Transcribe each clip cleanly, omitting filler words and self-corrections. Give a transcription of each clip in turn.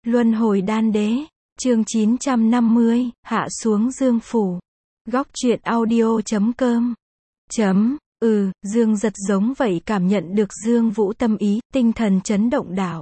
Luân hồi đan đế, chương 950, hạ xuống Dương Phủ. Góc truyện audio.com. Dương Giật giống vậy cảm nhận được Dương Vũ tâm ý, tinh thần chấn động đảo.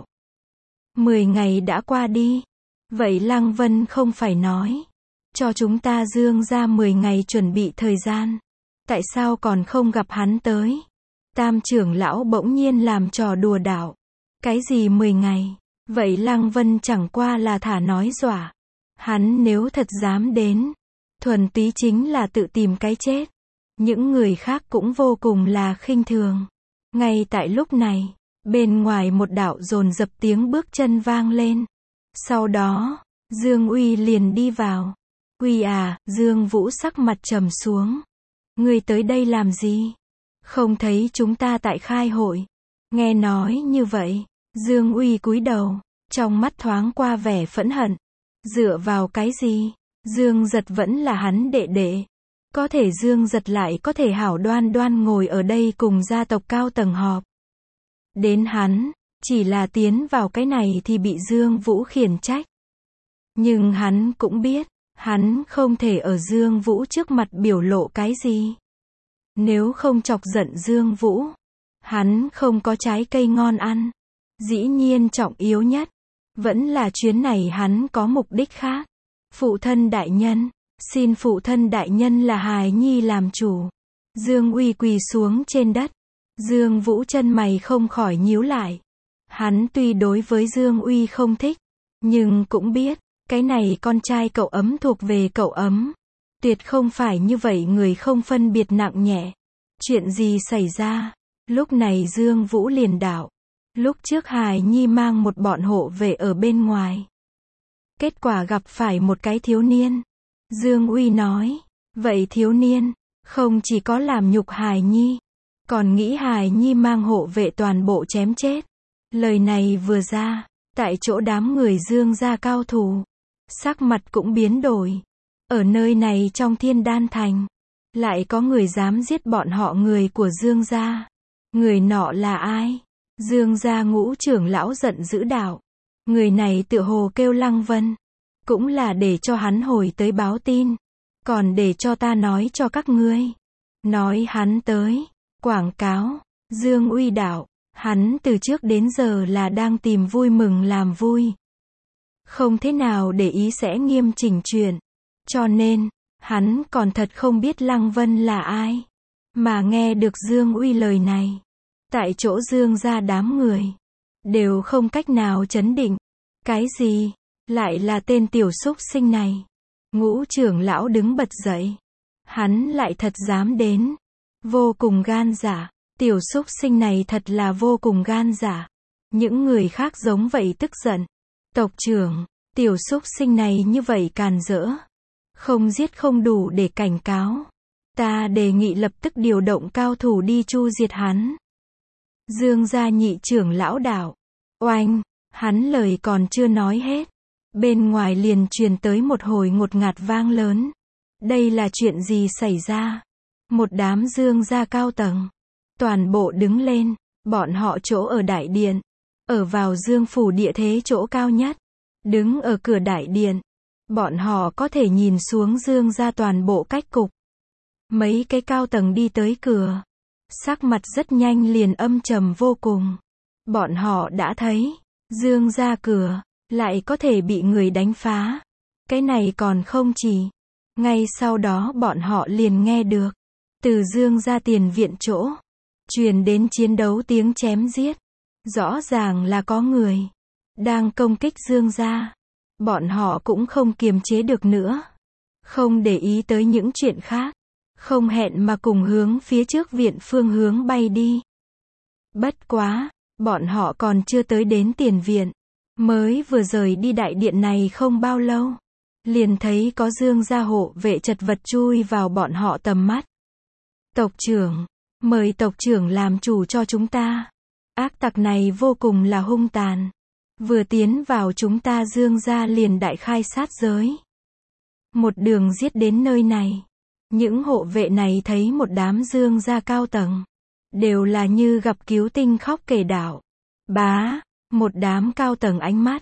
10 ngày đã qua đi. Vậy Lăng Vân không phải nói cho chúng ta Dương ra 10 ngày chuẩn bị thời gian. Tại sao còn không gặp hắn tới? Tam trưởng lão bỗng nhiên làm trò đùa đảo. Cái gì 10 ngày? Vậy Lăng Vân chẳng qua là thả nói dọa. Hắn nếu thật dám đến, thuần túy chính là tự tìm cái chết. Những người khác cũng vô cùng là khinh thường. Ngay tại lúc này, bên ngoài một đạo dồn dập tiếng bước chân vang lên. Sau đó, Dương Uy liền đi vào. Uy à, Dương Vũ sắc mặt trầm xuống. Ngươi tới đây làm gì? Không thấy chúng ta tại khai hội. Nghe nói như vậy, Dương Uy cúi đầu, trong mắt thoáng qua vẻ phẫn hận. Dựa vào cái gì? Dương Giật vẫn là hắn đệ đệ. Có thể Dương Giật lại có thể hảo đoan đoan ngồi ở đây cùng gia tộc cao tầng họp. Đến hắn, chỉ là tiến vào cái này thì bị Dương Vũ khiển trách. Nhưng hắn cũng biết, hắn không thể ở Dương Vũ trước mặt biểu lộ cái gì. Nếu không chọc giận Dương Vũ, hắn không có trái cây ngon ăn. Dĩ nhiên trọng yếu nhất, vẫn là chuyến này hắn có mục đích khác. Phụ thân đại nhân, xin phụ thân đại nhân là hài nhi làm chủ. Dương Uy quỳ xuống trên đất. Dương Vũ chân mày không khỏi nhíu lại. Hắn tuy đối với Dương Uy không thích, nhưng cũng biết, cái này con trai cậu ấm thuộc về cậu ấm. Tuyệt không phải như vậy người không phân biệt nặng nhẹ. Chuyện gì xảy ra? Lúc này Dương Vũ liền đảo. Lúc trước hài nhi mang một bọn hộ vệ ở bên ngoài. Kết quả gặp phải một cái thiếu niên. Dương Uy nói, vậy thiếu niên, không chỉ có làm nhục hài nhi, còn nghĩ hài nhi mang hộ vệ toàn bộ chém chết. Lời này vừa ra, tại chỗ đám người Dương gia cao thủ, sắc mặt cũng biến đổi. Ở nơi này trong Thiên Đan Thành, lại có người dám giết bọn họ người của Dương gia. Người nọ là ai? Dương gia ngũ trưởng lão giận dữ đảo. Người này tựa hồ kêu Lăng Vân. Cũng là để cho hắn hồi tới báo tin. Còn để cho ta nói cho các ngươi. Nói hắn tới. Quảng cáo. Dương Uy đảo. Hắn từ trước đến giờ là đang tìm vui mừng làm vui. Không thế nào để ý sẽ nghiêm chỉnh chuyện. Cho nên, hắn còn thật không biết Lăng Vân là ai. Mà nghe được Dương Uy lời này. Tại chỗ Dương gia đám người. Đều không cách nào chấn định. Cái gì? Lại là tên tiểu súc sinh này. Ngũ trưởng lão đứng bật dậy. Hắn lại thật dám đến. Vô cùng gan dạ. Tiểu súc sinh này thật là vô cùng gan dạ. Những người khác giống vậy tức giận. Tộc trưởng, tiểu súc sinh này như vậy càn rỡ. Không giết không đủ để cảnh cáo. Ta đề nghị lập tức điều động cao thủ đi chu diệt hắn. Dương gia nhị trưởng lão đảo. Oanh, hắn lời còn chưa nói hết. Bên ngoài liền truyền tới một hồi ngột ngạt vang lớn. Đây là chuyện gì xảy ra? Một đám Dương gia cao tầng. Toàn bộ đứng lên, bọn họ chỗ ở đại điện. Ở vào Dương phủ địa thế chỗ cao nhất. Đứng ở cửa đại điện. Bọn họ có thể nhìn xuống Dương gia toàn bộ cách cục. Mấy cái cao tầng đi tới cửa. Sắc mặt rất nhanh liền âm trầm vô cùng. Bọn họ đã thấy, Dương gia cửa, lại có thể bị người đánh phá. Cái này còn không chỉ. Ngay sau đó bọn họ liền nghe được. Từ Dương gia tiền viện chỗ. Truyền đến chiến đấu tiếng chém giết. Rõ ràng là có người. Đang công kích Dương gia. Bọn họ cũng không kiềm chế được nữa. Không để ý tới những chuyện khác. Không hẹn mà cùng hướng phía trước viện phương hướng bay đi. Bất quá, bọn họ còn chưa tới đến tiền viện. Mới vừa rời đi đại điện này không bao lâu. Liền thấy có Dương gia hộ vệ chật vật chui vào bọn họ tầm mắt. Tộc trưởng, mời tộc trưởng làm chủ cho chúng ta. Ác tặc này vô cùng là hung tàn. Vừa tiến vào chúng ta Dương gia liền đại khai sát giới. Một đường giết đến nơi này. Những hộ vệ này thấy một đám Dương gia cao tầng. Đều là như gặp cứu tinh khóc kể đảo. Bá, một đám cao tầng ánh mắt.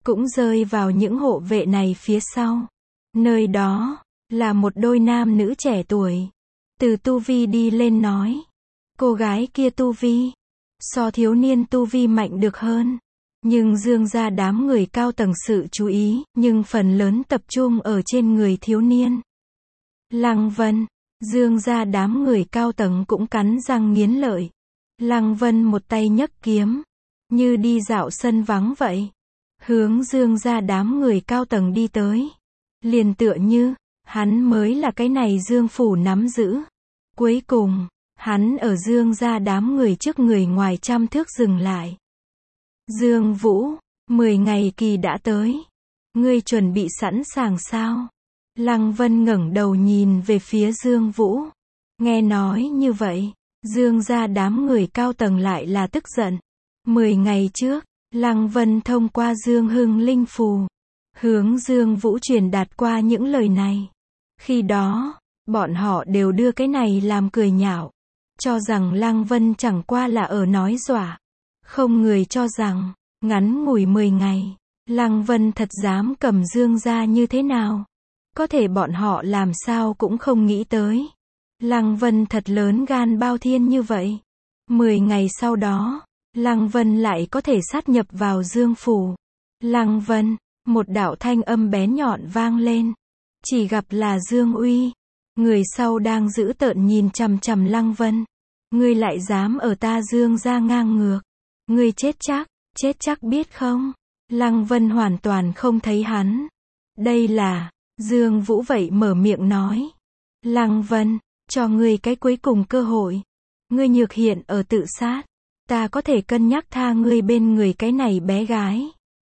cũng rơi vào những hộ vệ này phía sau. Nơi đó, là một đôi nam nữ trẻ tuổi. Từ tu vi đi lên nói. Cô gái kia tu vi, so thiếu niên tu vi mạnh được hơn. Nhưng Dương gia đám người cao tầng sự chú ý, nhưng phần lớn tập trung ở trên người thiếu niên. Lăng Vân, Dương gia đám người cao tầng cũng cắn răng nghiến lợi. Lăng Vân một tay nhấc kiếm, như đi dạo sân vắng vậy. Hướng Dương gia đám người cao tầng đi tới. Liền tựa như, hắn mới là cái này Dương phủ nắm giữ. Cuối cùng, hắn ở Dương gia đám người trước người ngoài trăm thước dừng lại. Dương Vũ, 10 ngày kỳ đã tới. Ngươi chuẩn bị sẵn sàng sao? Lăng Vân ngẩng đầu nhìn về phía Dương Vũ. Nghe nói như vậy, Dương gia đám người cao tầng lại là tức giận. 10 ngày trước, Lăng Vân thông qua Dương Hưng Linh Phù, hướng Dương Vũ truyền đạt qua những lời này. Khi đó, bọn họ đều đưa cái này làm cười nhạo, cho rằng Lăng Vân chẳng qua là ở nói dọa. Không người cho rằng, ngắn ngủi 10 ngày, Lăng Vân thật dám cầm Dương gia như thế nào. Có thể bọn họ làm sao cũng không nghĩ tới. Lăng Vân thật lớn gan bao thiên như vậy. 10 ngày sau đó, Lăng Vân lại có thể sát nhập vào Dương phủ. Lăng Vân, một đạo thanh âm bén nhọn vang lên. Chỉ gặp là Dương Uy. Người sau đang giữ tợn nhìn chằm chằm Lăng Vân. Ngươi lại dám ở ta Dương gia ngang ngược. Ngươi chết chắc biết không? Lăng Vân hoàn toàn không thấy hắn. Đây là, Dương Vũ vậy mở miệng nói. Lăng Vân, cho ngươi cái cuối cùng cơ hội. Ngươi nhược hiện ở tự sát. Ta có thể cân nhắc tha ngươi bên người cái này bé gái.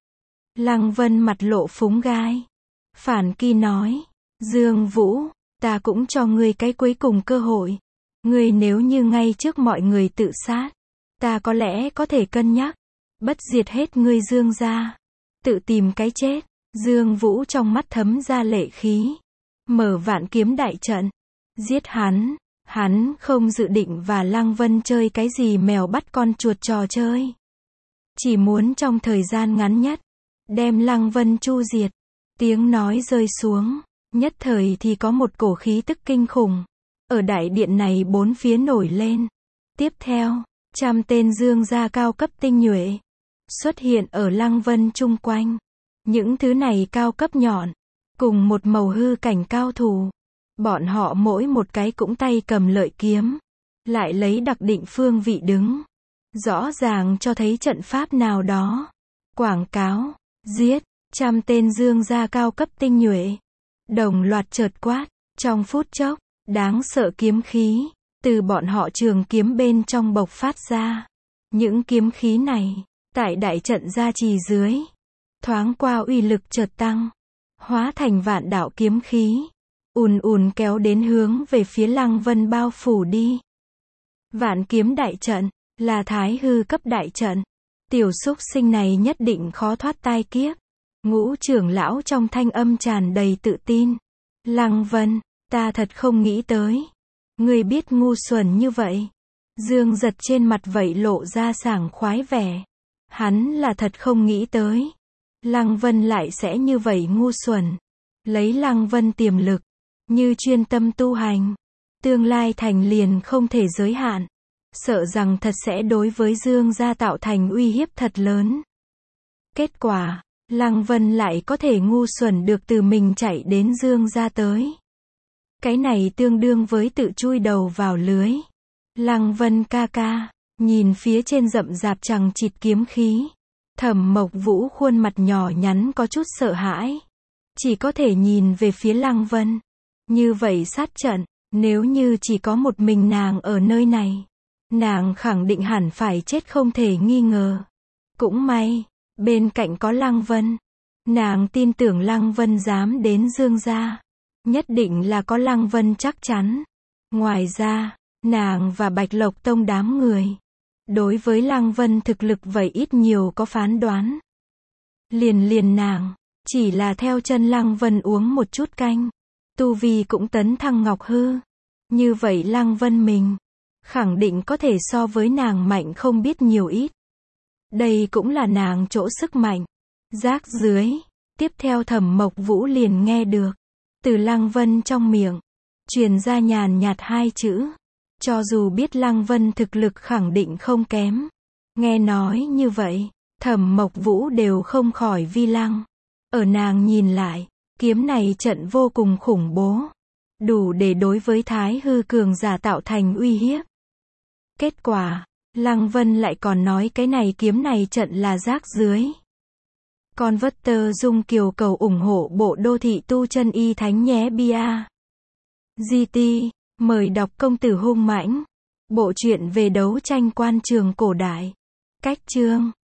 Lăng Vân mặt lộ phúng gai. Phản Kỳ nói. Dương Vũ, ta cũng cho ngươi cái cuối cùng cơ hội. Ngươi nếu như ngay trước mọi người tự sát, ta có lẽ có thể cân nhắc. Bất diệt hết ngươi Dương gia. Tự tìm cái chết. Dương Vũ trong mắt thấm ra lệ khí. Mở vạn kiếm đại trận. Giết hắn. Hắn không dự định và Lăng Vân chơi cái gì mèo bắt con chuột trò chơi. Chỉ muốn trong thời gian ngắn nhất, đem Lăng Vân chu diệt. Tiếng nói rơi xuống. Nhất thời thì có một cổ khí tức kinh khủng. Ở đại điện này bốn phía nổi lên. Tiếp theo, 100 tên Dương gia cao cấp tinh nhuệ xuất hiện ở Lăng Vân chung quanh. Những thứ này cao cấp nhọn, cùng một màu hư cảnh cao thủ. Bọn họ mỗi một cái cũng tay cầm lợi kiếm, lại lấy đặc định phương vị đứng. Rõ ràng cho thấy trận pháp nào đó. Quảng cáo, giết, 100 tên Dương gia cao cấp tinh nhuệ. Đồng loạt chợt quát, trong phút chốc, đáng sợ kiếm khí, từ bọn họ trường kiếm bên trong bộc phát ra. Những kiếm khí này, tại đại trận gia trì dưới, thoáng qua uy lực chợt tăng, hóa thành vạn đạo kiếm khí, ùn ùn kéo đến hướng về phía Lăng Vân bao phủ đi. Vạn kiếm đại trận, là thái hư cấp đại trận. Tiểu súc sinh này nhất định khó thoát tai kiếp. Ngũ trưởng lão trong thanh âm tràn đầy tự tin. Lăng Vân, ta thật không nghĩ tới. Ngươi biết ngu xuẩn như vậy. Dương Giật trên mặt vậy lộ ra sảng khoái vẻ. Hắn là thật không nghĩ tới. Lăng Vân lại sẽ như vậy ngu xuẩn. Lấy Lăng Vân tiềm lực, như chuyên tâm tu hành, tương lai thành liền không thể giới hạn. Sợ rằng thật sẽ đối với Dương gia tạo thành uy hiếp thật lớn. Kết quả, Lăng Vân lại có thể ngu xuẩn được từ mình chạy đến Dương gia tới. Cái này tương đương với tự chui đầu vào lưới. Lăng Vân ca ca, nhìn phía trên rậm rạp chằng chịt kiếm khí. Thẩm Mộc Vũ khuôn mặt nhỏ nhắn có chút sợ hãi. Chỉ có thể nhìn về phía Lăng Vân. Như vậy sát trận, nếu như chỉ có một mình nàng ở nơi này, nàng khẳng định hẳn phải chết không thể nghi ngờ. Cũng may, bên cạnh có Lăng Vân. Nàng tin tưởng Lăng Vân dám đến Dương gia. Nhất định là có Lăng Vân chắc chắn. Ngoài ra, nàng và Bạch Lộc Tông đám người, đối với Lăng Vân thực lực vậy ít nhiều có phán đoán. Liền nàng, chỉ là theo chân Lăng Vân uống một chút canh, tu vi cũng tấn thăng ngọc hư. Như vậy Lăng Vân mình, khẳng định có thể so với nàng mạnh không biết nhiều ít. Đây cũng là nàng chỗ sức mạnh. Rác dưới. Tiếp theo Thẩm Mộc Vũ liền nghe được. Từ Lăng Vân trong miệng. Truyền ra nhàn nhạt hai chữ. Cho dù biết Lăng Vân thực lực khẳng định không kém. Nghe nói như vậy, Thẩm Mộc Vũ đều không khỏi vi lăng. Ở nàng nhìn lại, kiếm này trận vô cùng khủng bố. Đủ để đối với Thái hư cường giả tạo thành uy hiếp. Kết quả, Lăng Vân lại còn nói cái này kiếm này trận là rác dưới. Converter Dung Kiều cầu ủng hộ bộ đô thị tu chân y thánh nhé bia. GT, mời đọc Công tử hung mãnh. Bộ truyện về đấu tranh quan trường cổ đại. Cách chương